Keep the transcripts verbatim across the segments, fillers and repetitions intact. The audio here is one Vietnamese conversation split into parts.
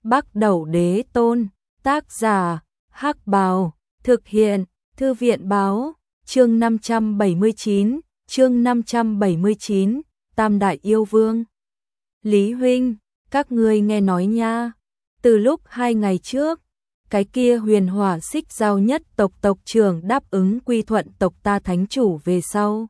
Bắc Đẩu Đế Tôn, tác giả, Hắc Bào, thực hiện, Thư viện báo, chương năm trăm bảy mươi chín, chương năm trăm bảy mươi chín, Tam Đại Yêu Vương. Lý Huynh, các ngươi nghe nói nha, từ lúc hai ngày trước, cái kia Huyền Hỏa Xích Giao nhất tộc tộc trưởng đáp ứng quy thuận tộc ta thánh chủ về sau.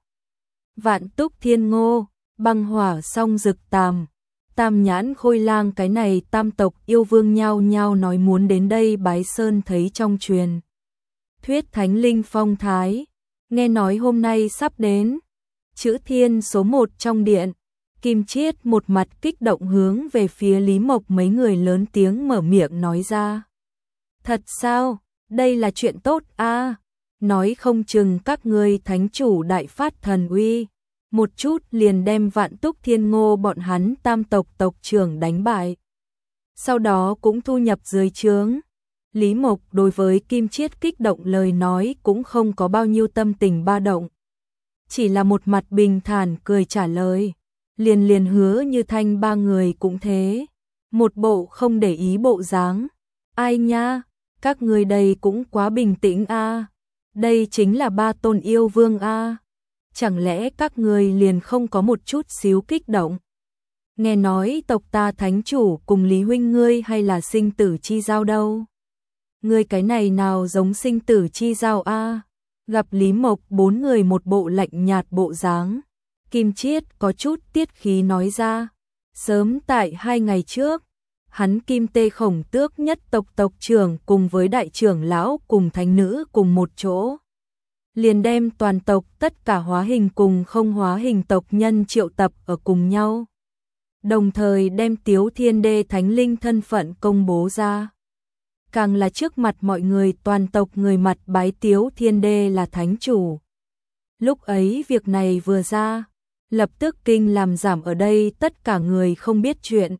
Vạn Túc Thiên Ngô, Băng Hỏa Song Dực Tàm, Tam Nhãn Khôi Lang cái này tam tộc yêu vương nhao nhao nói muốn đến đây bái sơn thấy trong truyền thuyết thánh linh phong thái, nghe nói hôm nay sắp đến. Chữ Thiên số một trong điện, Kim Chiết một mặt kích động hướng về phía Lý Mộc mấy người lớn tiếng mở miệng nói ra. Thật sao, đây là chuyện tốt a, à? Nói không chừng các ngươi thánh chủ đại phát thần uy, một chút liền đem Vạn Túc Thiên Ngô bọn hắn tam tộc tộc trưởng đánh bại. Sau đó cũng thu nhập dưới trướng. Lý Mộc đối với Kim Chiết kích động lời nói cũng không có bao nhiêu tâm tình ba động. Chỉ là một mặt bình thản cười trả lời. Liền liền Hứa Như Thanh ba người cũng thế. Một bộ không để ý bộ dáng. Ai nha, các người đây cũng quá bình tĩnh a. À. Đây chính là ba tôn yêu vương a. À. Chẳng lẽ các người liền không có một chút xíu kích động? Nghe nói tộc ta thánh chủ cùng Lý Huynh ngươi hay là sinh tử chi giao đâu? Ngươi cái này nào giống sinh tử chi giao a? À? Gặp Lý Mộc bốn người một bộ lạnh nhạt bộ dáng, Kim Chiết có chút tiết khí nói ra. Sớm tại hai ngày trước, hắn Kim Tê Khổng Tước nhất tộc tộc trưởng cùng với đại trưởng lão cùng thánh nữ cùng một chỗ. Liền đem toàn tộc tất cả hóa hình cùng không hóa hình tộc nhân triệu tập ở cùng nhau. Đồng thời đem Tiếu Thiên Đê thánh linh thân phận công bố ra. Càng là trước mặt mọi người toàn tộc người mặt bái Tiếu Thiên Đê là thánh chủ. Lúc ấy việc này vừa ra, lập tức kinh làm giảm ở đây tất cả người không biết chuyện.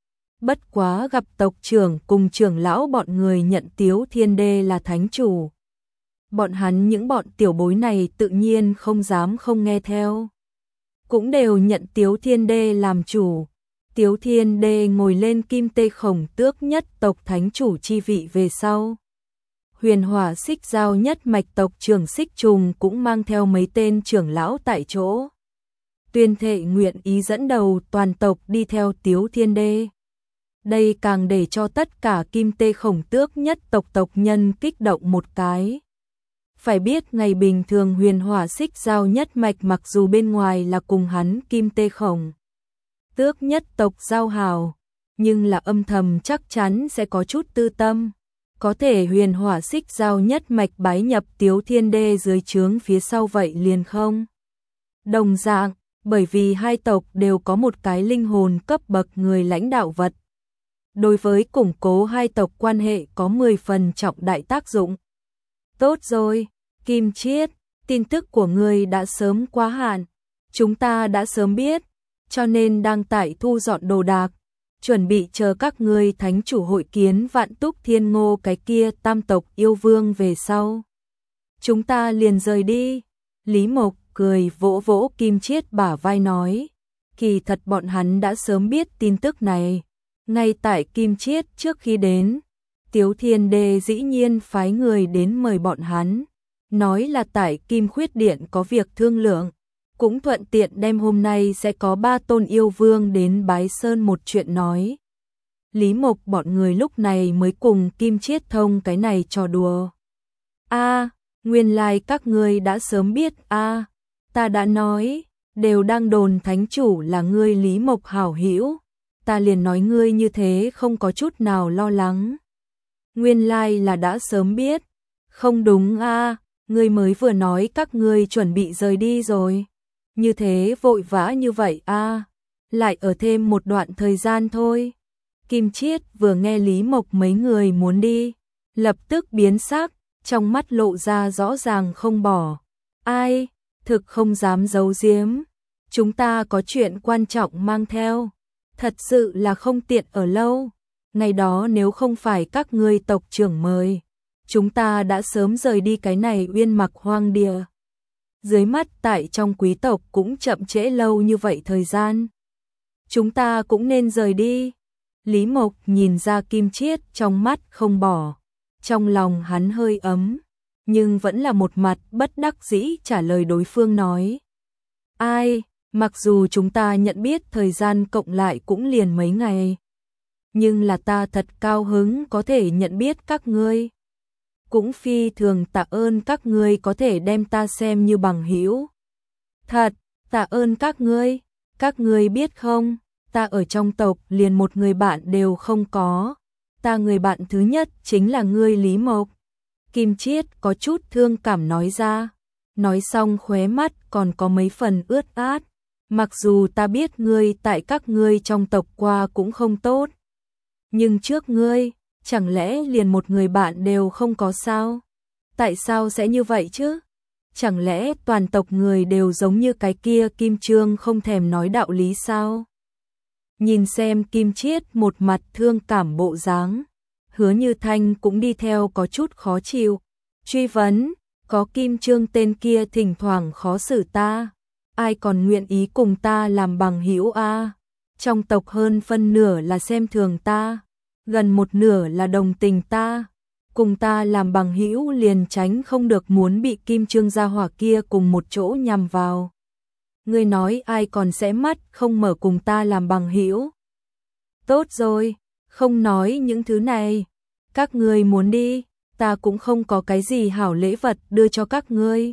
Bất quá gặp tộc trưởng cùng trưởng lão bọn người nhận Tiếu Thiên Đê là thánh chủ. Bọn hắn những bọn tiểu bối này tự nhiên không dám không nghe theo. Cũng đều nhận Tiếu Thiên Đê làm chủ. Tiếu Thiên Đê ngồi lên Kim Tê Khổng Tước nhất tộc thánh chủ chi vị về sau. Huyền Hỏa Xích Giao nhất mạch tộc trưởng Xích Trùng cũng mang theo mấy tên trưởng lão tại chỗ. Tuyên thệ nguyện ý dẫn đầu toàn tộc đi theo Tiếu Thiên Đê. Đây càng để cho tất cả Kim Tê Khổng Tước nhất tộc tộc nhân kích động một cái. Phải biết ngày bình thường Huyền Hỏa Xích Giao nhất mạch mặc dù bên ngoài là cùng hắn Kim Tê Khổng Tước nhất tộc giao hảo, nhưng là âm thầm chắc chắn sẽ có chút tư tâm. Có thể Huyền Hỏa Xích Giao nhất mạch bái nhập Tiếu Thiên Đê dưới trướng phía sau vậy liền không. Đồng dạng, bởi vì hai tộc đều có một cái linh hồn cấp bậc người lãnh đạo vật. Đối với củng cố hai tộc quan hệ có mười phần trọng đại tác dụng. Tốt rồi, Kim Chiết, tin tức của ngươi đã sớm quá hạn, chúng ta đã sớm biết, cho nên đang tại thu dọn đồ đạc, chuẩn bị chờ các ngươi thánh chủ hội kiến Vạn Túc Thiên Ngô cái kia tam tộc yêu vương về sau. Chúng ta liền rời đi. Lý Mộc cười vỗ vỗ Kim Chiết bả vai nói, kỳ thật bọn hắn đã sớm biết tin tức này. Ngay tại Kim Chiết trước khi đến, Tiếu Thiên Đê dĩ nhiên phái người đến mời bọn hắn, nói là tại Kim Khuyết Điện có việc thương lượng, cũng thuận tiện đem hôm nay sẽ có ba tôn yêu vương đến bái sơn một chuyện nói. Lý Mộc bọn người lúc này mới cùng Kim Chiết thông cái này trò đùa. A, nguyên lai các ngươi đã sớm biết a, à, ta đã nói, đều đang đồn thánh chủ là ngươi Lý Mộc hảo hữu, ta liền nói ngươi như thế không có chút nào lo lắng. Nguyên lai là đã sớm biết. Không đúng a, à, ngươi mới vừa nói các ngươi chuẩn bị rời đi rồi. Như thế vội vã như vậy a, à, lại ở thêm một đoạn thời gian thôi. Kim Chiết vừa nghe Lý Mộc mấy người muốn đi, lập tức biến sắc, trong mắt lộ ra rõ ràng không bỏ. Ai, thực không dám giấu giếm, chúng ta có chuyện quan trọng mang theo, thật sự là không tiện ở lâu. Ngày đó nếu không phải các ngươi tộc trưởng mời, chúng ta đã sớm rời đi cái này uyên mặc hoang địa. Dưới mắt tại trong quý tộc cũng chậm trễ lâu như vậy thời gian. Chúng ta cũng nên rời đi. Lý Mộc nhìn ra Kim Chiết trong mắt không bỏ, trong lòng hắn hơi ấm, nhưng vẫn là một mặt bất đắc dĩ trả lời đối phương nói. Ai, mặc dù chúng ta nhận biết thời gian cộng lại cũng liền mấy ngày, nhưng là ta thật cao hứng có thể nhận biết các ngươi. Cũng phi thường tạ ơn các ngươi có thể đem ta xem như bằng hữu. Thật, tạ ơn các ngươi, các ngươi biết không, ta ở trong tộc liền một người bạn đều không có. Ta người bạn thứ nhất chính là ngươi Lý Mộc. Kim Chiết có chút thương cảm nói ra, nói xong khóe mắt còn có mấy phần ướt át. Mặc dù ta biết ngươi tại các ngươi trong tộc qua cũng không tốt, nhưng trước ngươi, chẳng lẽ liền một người bạn đều không có sao? Tại sao sẽ như vậy chứ? Chẳng lẽ toàn tộc người đều giống như cái kia Kim Trương không thèm nói đạo lý sao? Nhìn xem Kim Chiết một mặt thương cảm bộ dáng, Hứa Như Thanh cũng đi theo có chút khó chịu, truy vấn, có Kim Trương tên kia thỉnh thoảng khó xử ta, ai còn nguyện ý cùng ta làm bằng hữu a? Trong tộc hơn phân nửa là xem thường ta, gần một nửa là đồng tình ta, cùng ta làm bằng hữu liền tránh không được muốn bị Kim Trương gia hỏa kia cùng một chỗ nhằm vào. Ngươi nói ai còn sẽ mắt không mở cùng ta làm bằng hữu? Tốt rồi, không nói những thứ này, các ngươi muốn đi, ta cũng không có cái gì hảo lễ vật đưa cho các ngươi.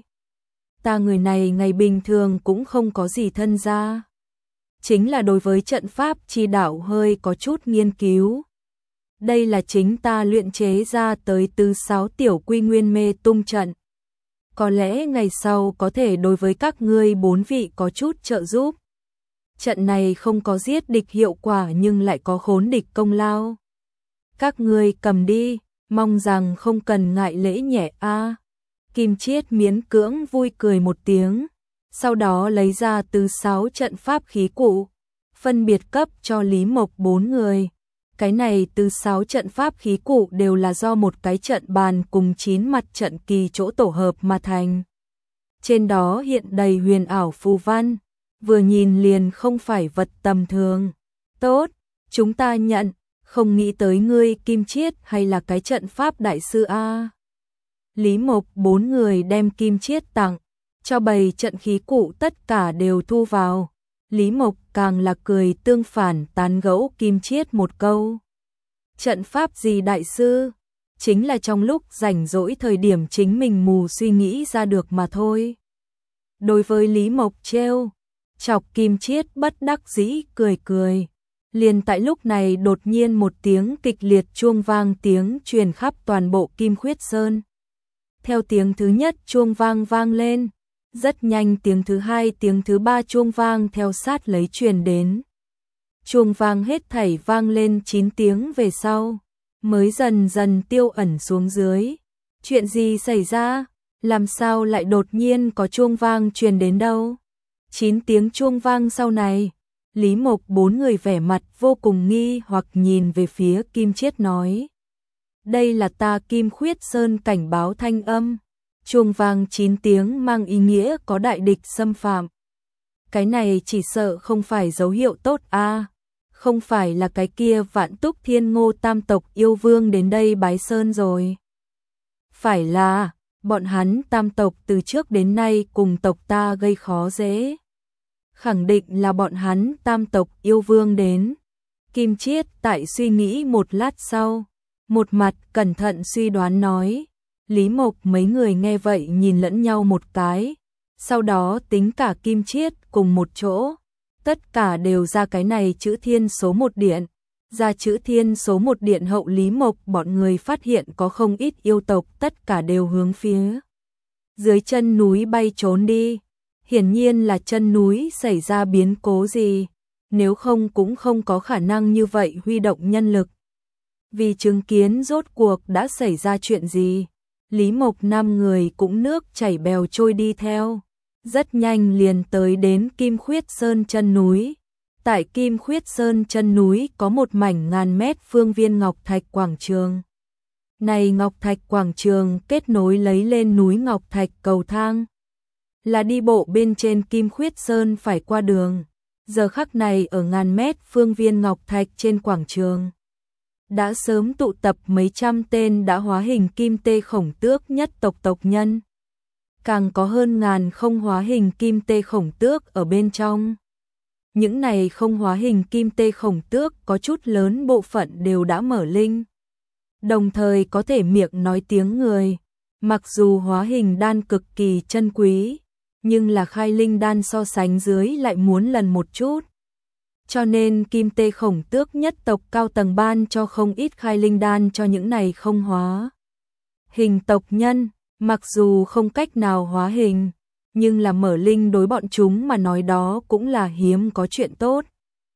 Ta người này ngày bình thường cũng không có gì thân gia, chính là đối với trận pháp chi đạo hơi có chút nghiên cứu. Đây là chính ta luyện chế ra tới từ sáu tiểu quy nguyên mê tung trận. Có lẽ ngày sau có thể đối với các ngươi bốn vị có chút trợ giúp. Trận này không có giết địch hiệu quả nhưng lại có khốn địch công lao. Các ngươi cầm đi, mong rằng không cần ngại lễ nhẹ a. Kim Chiết miễn cưỡng vui cười một tiếng, sau đó lấy ra từ sáu trận pháp khí cụ, phân biệt cấp cho Lý Mộc bốn người. Cái này từ sáu trận pháp khí cụ đều là do một cái trận bàn cùng chín mặt trận kỳ chỗ tổ hợp mà thành. Trên đó hiện đầy huyền ảo phù văn, vừa nhìn liền không phải vật tầm thường. Tốt, chúng ta nhận, không nghĩ tới ngươi Kim Chiết hay là cái trận pháp đại sư a. Lý Mộc bốn người đem Kim Chiết tặng, cho bày trận khí cụ tất cả đều thu vào. Lý Mộc càng là cười tương phản tán gẫu Kim Chiết một câu. Trận pháp gì đại sư? Chính là trong lúc rảnh rỗi thời điểm chính mình mù suy nghĩ ra được mà thôi. Đối với Lý Mộc trêu chọc, Kim Chiết bất đắc dĩ cười cười. Liền tại lúc này đột nhiên một tiếng kịch liệt chuông vang tiếng truyền khắp toàn bộ Kim Khuyết Sơn. Theo tiếng thứ nhất chuông vang vang lên, rất nhanh tiếng thứ hai, tiếng thứ ba chuông vang theo sát lấy truyền đến. Chuông vang hết thảy vang lên chín tiếng về sau, mới dần dần tiêu ẩn xuống dưới. Chuyện gì xảy ra? Làm sao lại đột nhiên có chuông vang truyền đến đâu? Chín tiếng chuông vang sau này, Lý Mộc bốn người vẻ mặt vô cùng nghi hoặc nhìn về phía Kim Chiết nói. Đây là ta Kim Khuyết Sơn cảnh báo thanh âm. Chuông vang chín tiếng mang ý nghĩa có đại địch xâm phạm. Cái này chỉ sợ không phải dấu hiệu tốt a, không phải là cái kia Vạn Túc Thiên Ngô tam tộc yêu vương đến đây bái sơn rồi. Phải là, bọn hắn tam tộc từ trước đến nay cùng tộc ta gây khó dễ. Khẳng định là bọn hắn tam tộc yêu vương đến. Kim Chiết tại suy nghĩ một lát sau, một mặt cẩn thận suy đoán nói. Lý Mộc mấy người nghe vậy nhìn lẫn nhau một cái, sau đó tính cả Kim Chiết cùng một chỗ, tất cả đều ra cái này chữ thiên số một điện. Ra chữ thiên số một điện hậu, Lý Mộc bọn người phát hiện có không ít yêu tộc tất cả đều hướng phía dưới chân núi bay trốn đi. Hiển nhiên là chân núi xảy ra biến cố gì, nếu không cũng không có khả năng như vậy huy động nhân lực. Vì chứng kiến rốt cuộc đã xảy ra chuyện gì, Lý Mộc năm người cũng nước chảy bèo trôi đi theo, rất nhanh liền tới đến Kim Khuyết Sơn chân núi. Tại Kim Khuyết Sơn chân núi có một mảnh ngàn mét phương viên ngọc thạch quảng trường. Này ngọc thạch quảng trường kết nối lấy lên núi ngọc thạch cầu thang, là đi bộ bên trên Kim Khuyết Sơn phải qua đường. Giờ khắc này ở ngàn mét phương viên ngọc thạch trên quảng trường, đã sớm tụ tập mấy trăm tên đã hóa hình kim tê khổng tước nhất tộc tộc nhân. Càng có hơn ngàn không hóa hình kim tê khổng tước ở bên trong. Những này không hóa hình kim tê khổng tước có chút lớn bộ phận đều đã mở linh. Đồng thời có thể miệng nói tiếng người. Mặc dù hóa hình đan cực kỳ chân quý, nhưng là khai linh đan so sánh dưới lại muốn lần một chút. Cho nên kim tê khổng tước nhất tộc cao tầng ban cho không ít khai linh đan cho những này không hóa hình tộc nhân. Mặc dù không cách nào hóa hình, nhưng là mở linh đối bọn chúng mà nói đó cũng là hiếm có chuyện tốt.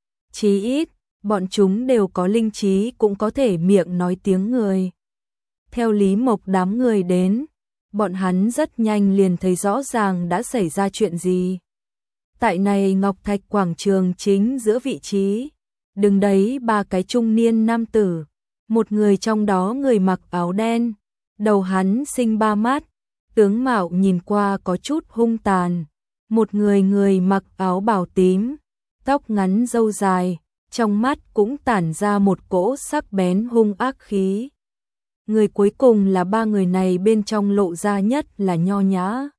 Chí ít, bọn chúng đều có linh trí cũng có thể miệng nói tiếng người. Theo Lý Mộc đám người đến, bọn hắn rất nhanh liền thấy rõ ràng đã xảy ra chuyện gì. Tại này Ngọc Thạch quảng trường chính giữa vị trí, đứng đấy ba cái trung niên nam tử, một người trong đó người mặc áo đen, đầu hắn sinh ba mắt, tướng mạo nhìn qua có chút hung tàn, một người người mặc áo bào tím, tóc ngắn râu dài, trong mắt cũng tản ra một cỗ sắc bén hung ác khí. Người cuối cùng là ba người này bên trong lộ ra nhất là nho nhã.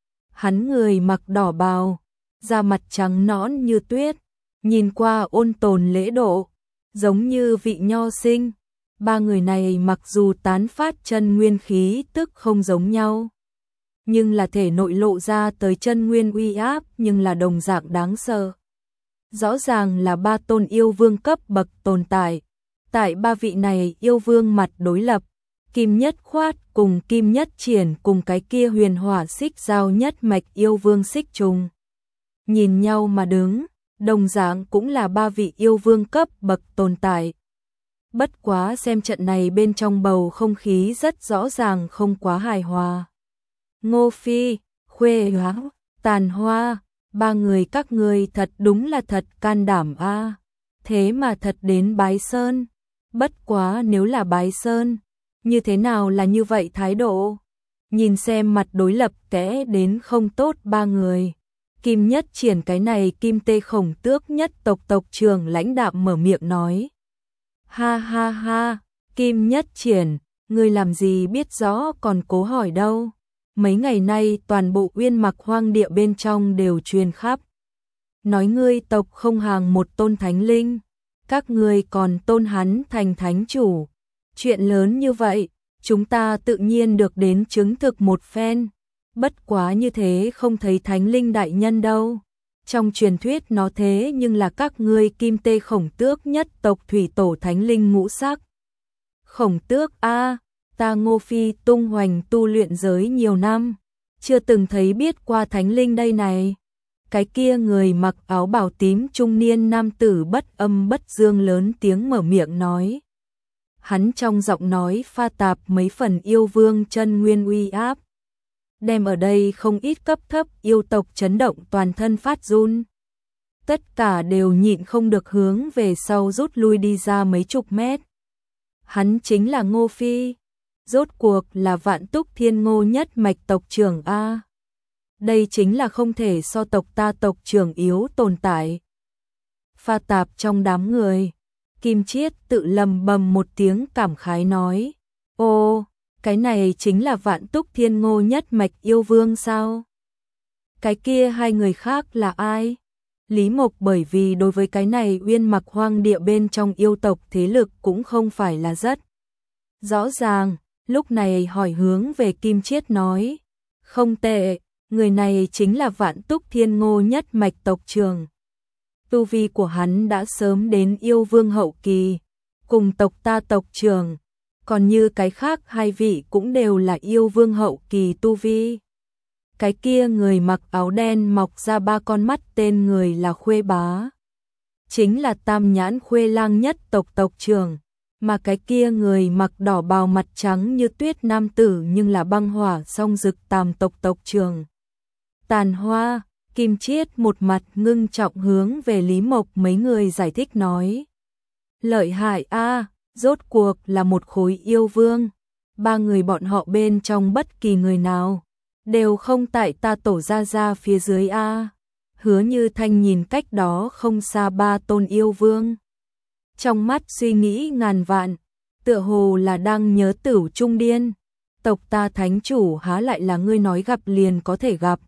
Hắn người mặc đỏ bào, da mặt trắng nõn như tuyết, nhìn qua ôn tồn lễ độ, giống như vị nho sinh. Ba người này mặc dù tán phát chân nguyên khí tức không giống nhau, nhưng là thể nội lộ ra tới chân nguyên uy áp nhưng là đồng dạng đáng sợ. Rõ ràng là ba tôn yêu vương cấp bậc tồn tại. Tại ba vị này yêu vương mặt đối lập, Kim Nhất Khoát cùng Kim Nhất Triển cùng cái kia huyền hỏa xích giao nhất mạch yêu vương xích trùng. Nhìn nhau mà đứng, đồng dạng cũng là ba vị yêu vương cấp bậc tồn tại. Bất quá xem trận này bên trong bầu không khí rất rõ ràng không quá hài hòa. Ngô Phi, Khuê Hóa, Tàn Hoa, ba người các người thật đúng là thật can đảm a. Thế mà thật đến Bái Sơn. Bất quá nếu là Bái Sơn, như thế nào là như vậy thái độ? Nhìn xem mặt đối lập kẽ đến không tốt ba người. Kim Nhất Triển cái này Kim Tê Khổng Tước nhất tộc tộc trưởng lãnh đạm mở miệng nói. Ha ha ha, Kim Nhất Triển, ngươi làm gì biết rõ còn cố hỏi đâu. Mấy ngày nay toàn bộ Uyên Mặc hoang địa bên trong đều truyền khắp. Nói ngươi tộc không hàng một tôn thánh linh, các ngươi còn tôn hắn thành thánh chủ. Chuyện lớn như vậy, chúng ta tự nhiên được đến chứng thực một phen. Bất quá như thế không thấy thánh linh đại nhân đâu. Trong truyền thuyết nó thế nhưng là các ngươi Kim Tê Khổng Tước nhất tộc thủy tổ thánh linh ngũ sắc. Khổng Tước a, ta Ngô Phi tung hoành tu luyện giới nhiều năm, chưa từng thấy biết qua thánh linh đây này. Cái kia người mặc áo bào tím trung niên nam tử bất âm bất dương lớn tiếng mở miệng nói. Hắn trong giọng nói pha tạp mấy phần yêu vương chân nguyên uy áp, đem ở đây không ít cấp thấp yêu tộc chấn động toàn thân phát run. Tất cả đều nhịn không được hướng về sau rút lui đi ra mấy chục mét. Hắn chính là Ngô Phi, rốt cuộc là Vạn Túc Thiên Ngô nhất mạch tộc trưởng a. Đây chính là không thể so tộc ta tộc trưởng yếu tồn tại. Pha tạp trong đám người, Kim Chiết tự lầm bầm một tiếng cảm khái nói. Ô, cái này chính là Vạn Túc Thiên Ngô nhất mạch yêu vương sao? Cái kia hai người khác là ai? Lý Mộc bởi vì đối với cái này Uyên Mặc hoang địa bên trong yêu tộc thế lực cũng không phải là rất rõ ràng, lúc này hỏi hướng về Kim Chiết nói. Không tệ, người này chính là Vạn Túc Thiên Ngô nhất mạch tộc trưởng. Tu vi của hắn đã sớm đến yêu vương hậu kỳ, cùng tộc ta tộc trưởng, còn như cái khác hai vị cũng đều là yêu vương hậu kỳ tu vi. Cái kia người mặc áo đen mọc ra ba con mắt tên người là Khuê Bá, chính là Tam Nhãn Khuê Lang nhất tộc tộc trưởng, mà cái kia người mặc đỏ bào mặt trắng như tuyết nam tử nhưng là Băng Hỏa Song Dực Tam tộc tộc trưởng. Tàn Hoa, Kim Chiết một mặt ngưng trọng hướng về Lý Mộc mấy người giải thích nói. Lợi hại a, rốt cuộc là một khối yêu vương, ba người bọn họ bên trong bất kỳ người nào đều không tại ta tổ ra ra phía dưới a. Hứa Như Thanh nhìn cách đó không xa ba tôn yêu vương. Trong mắt suy nghĩ ngàn vạn, tựa hồ là đang nhớ Tửu Trung Điên. Tộc ta thánh chủ há lại là ngươi nói gặp liền có thể gặp.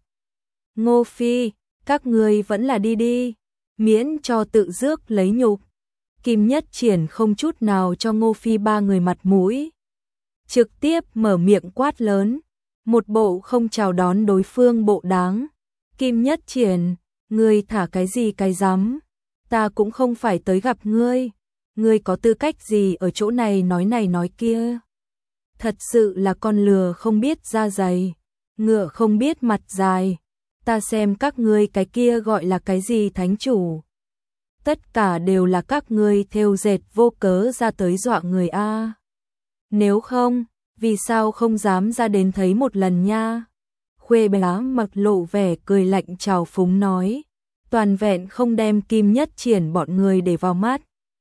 Ngô Phi, các ngươi vẫn là đi đi, miễn cho tự rước lấy nhục. Kim Nhất Triển không chút nào cho Ngô Phi ba người mặt mũi. Trực tiếp mở miệng quát lớn, một bộ không chào đón đối phương bộ đáng. Kim Nhất Triển, ngươi thả cái gì cái rắm, ta cũng không phải tới gặp ngươi. Ngươi có tư cách gì ở chỗ này nói này nói kia? Thật sự là con lừa không biết da dày, ngựa không biết mặt dài. Ta xem các ngươi cái kia gọi là cái gì thánh chủ. Tất cả đều là các ngươi thêu dệt vô cớ ra tới dọa người a. Nếu không, vì sao không dám ra đến thấy một lần nha? Khuê Bá mặc lộ vẻ cười lạnh trào phúng nói, toàn vẹn không đem Kim Nhất Triển bọn người để vào mắt.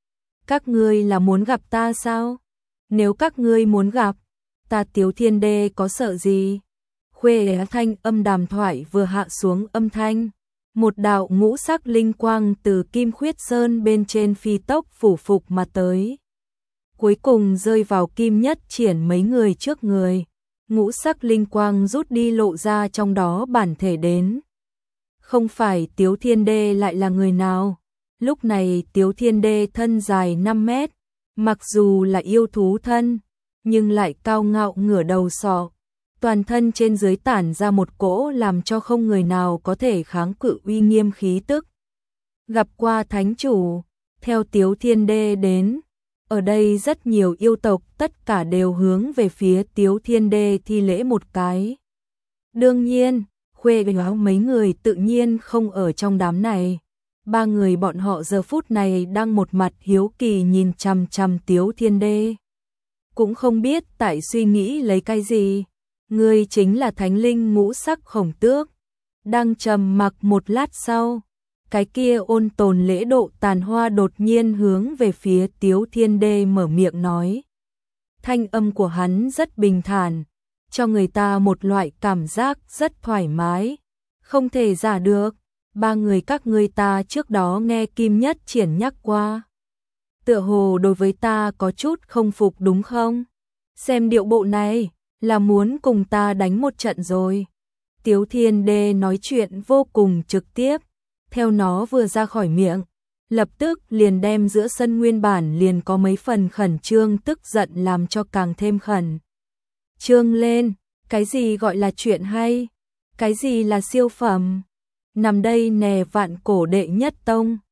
Các ngươi là muốn gặp ta sao? Nếu các ngươi muốn gặp, ta Tiếu Thiên Đê có sợ gì? Khuê Thanh âm đàm thoại vừa hạ xuống âm thanh, một đạo ngũ sắc linh quang từ Kim Khuyết Sơn bên trên phi tốc phủ phục mà tới. Cuối cùng rơi vào Kim Nhất Triển mấy người trước người, ngũ sắc linh quang rút đi lộ ra trong đó bản thể đến. Không phải Tiếu Thiên Đê lại là người nào? Lúc này Tiếu Thiên Đê thân dài năm mét, mặc dù là yêu thú thân, nhưng lại cao ngạo ngửa đầu sọ. Toàn thân trên dưới tản ra một cỗ làm cho không người nào có thể kháng cự uy nghiêm khí tức. Gặp qua thánh chủ, theo Tiếu Thiên Đê đến, ở đây rất nhiều yêu tộc tất cả đều hướng về phía Tiếu Thiên Đê thi lễ một cái. Đương nhiên, Khuê Báo mấy người tự nhiên không ở trong đám này. Ba người bọn họ giờ phút này đang một mặt hiếu kỳ nhìn chằm chằm Tiếu Thiên Đê. Cũng không biết tại suy nghĩ lấy cái gì. Ngươi chính là thánh linh ngũ sắc khổng tước. Đang trầm mặc một lát sau, cái kia ôn tồn lễ độ Tàn Hoa đột nhiên hướng về phía Tiếu Thiên Đê mở miệng nói. Thanh âm của hắn rất bình thản, cho người ta một loại cảm giác rất thoải mái, không thể giả được. Ba người các ngươi ta trước đó nghe Kim Nhất Triển nhắc qua. Tựa hồ đối với ta có chút không phục đúng không? Xem điệu bộ này, là muốn cùng ta đánh một trận rồi. Tiếu Thiên Đê nói chuyện vô cùng trực tiếp, theo nó vừa ra khỏi miệng, lập tức liền đem giữa sân nguyên bản liền có mấy phần khẩn trương tức giận làm cho càng thêm khẩn trương lên. Cái gì gọi là chuyện hay? Cái gì là siêu phẩm? Nằm đây nè vạn cổ đệ nhất tông,